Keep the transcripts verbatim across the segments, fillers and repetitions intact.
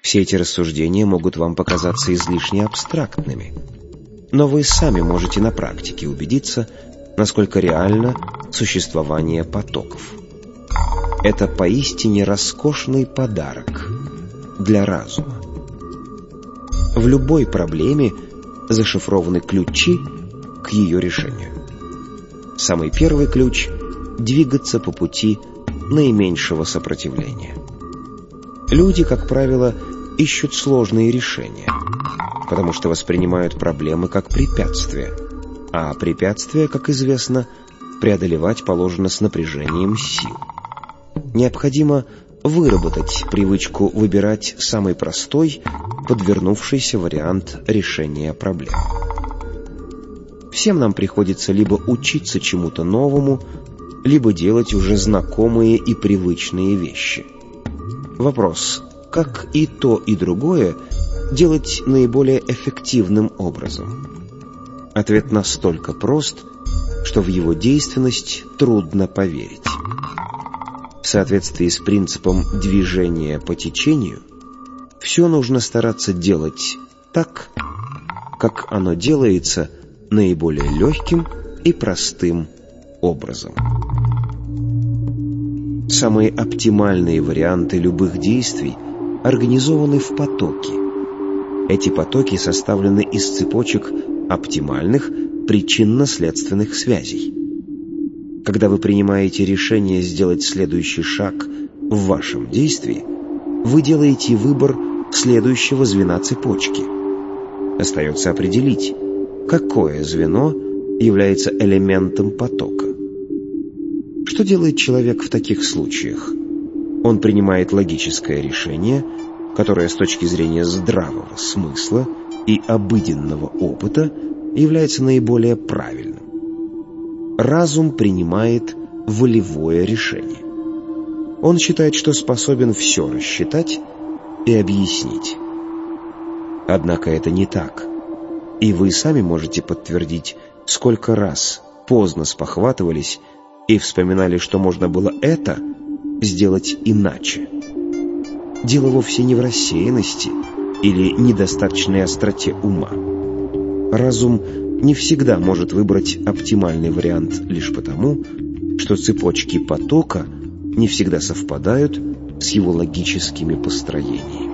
Все эти рассуждения могут вам показаться излишне абстрактными, но вы сами можете на практике убедиться, насколько реально существование потоков. Это поистине роскошный подарок для разума. В любой проблеме зашифрованы ключи к ее решению. Самый первый ключ — двигаться по пути наименьшего сопротивления. Люди, как правило, ищут сложные решения, потому что воспринимают проблемы как препятствия, а препятствия, как известно, преодолевать положено с напряжением сил. Необходимо выработать привычку выбирать самый простой, подвернувшийся вариант решения проблем. Всем нам приходится либо учиться чему-то новому, либо делать уже знакомые и привычные вещи. Вопрос: как и то, и другое делать наиболее эффективным образом? Ответ настолько прост, что в его действенность трудно поверить. В соответствии с принципом движения по течению, все нужно стараться делать так, как оно делается наиболее легким и простым образом. Самые оптимальные варианты любых действий организованы в потоки. Эти потоки составлены из цепочек оптимальных причинно-следственных связей. Когда вы принимаете решение сделать следующий шаг в вашем действии, вы делаете выбор следующего звена цепочки. Остается определить, какое звено является элементом потока. Что делает человек в таких случаях? Он принимает логическое решение, которое с точки зрения здравого смысла и обыденного опыта является наиболее правильным. Разум принимает волевое решение. Он считает, что способен все рассчитать и объяснить. Однако это не так. И вы сами можете подтвердить, сколько раз поздно спохватывались и вспоминали, что можно было это сделать иначе. Дело вовсе не в рассеянности или недостаточной остроте ума. Разум не всегда может выбрать оптимальный вариант лишь потому, что цепочки потока не всегда совпадают с его логическими построениями.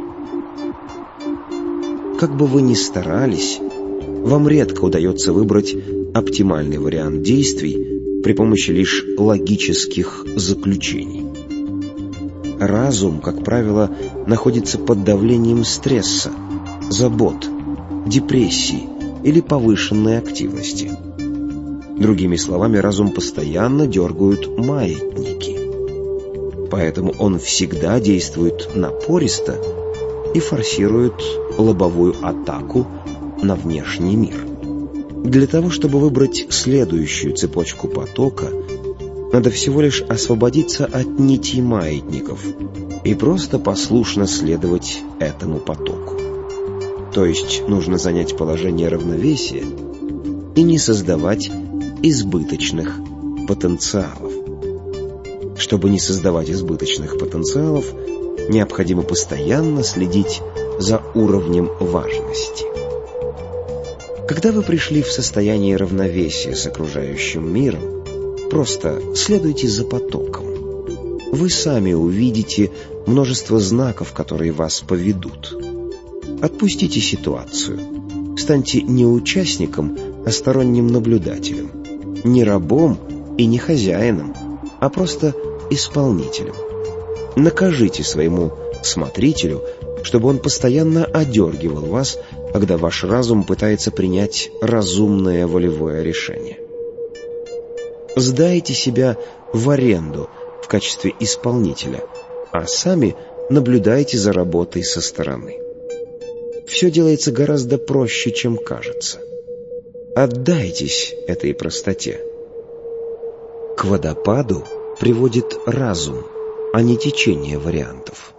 Как бы вы ни старались, вам редко удается выбрать оптимальный вариант действий при помощи лишь логических заключений. Разум, как правило, находится под давлением стресса, забот, депрессии или повышенной активности. Другими словами, разум постоянно дергают маятники. Поэтому он всегда действует напористо и форсирует лобовую атаку на внешний мир. Для того, чтобы выбрать следующую цепочку потока, надо всего лишь освободиться от нитей маятников и просто послушно следовать этому потоку. То есть нужно занять положение равновесия и не создавать избыточных потенциалов. Чтобы не создавать избыточных потенциалов, необходимо постоянно следить за уровнем важности. Когда вы пришли в состояние равновесия с окружающим миром, просто следуйте за потоком. Вы сами увидите множество знаков, которые вас поведут. Отпустите ситуацию. Станьте не участником, а сторонним наблюдателем. Не рабом и не хозяином, а просто исполнителем. Накажите своему смотрителю, чтобы он постоянно одергивал вас, когда ваш разум пытается принять разумное волевое решение. Сдайте себя в аренду в качестве исполнителя, а сами наблюдайте за работой со стороны. Все делается гораздо проще, чем кажется. Отдайтесь этой простоте. К водопаду приводит разум, а не течение вариантов.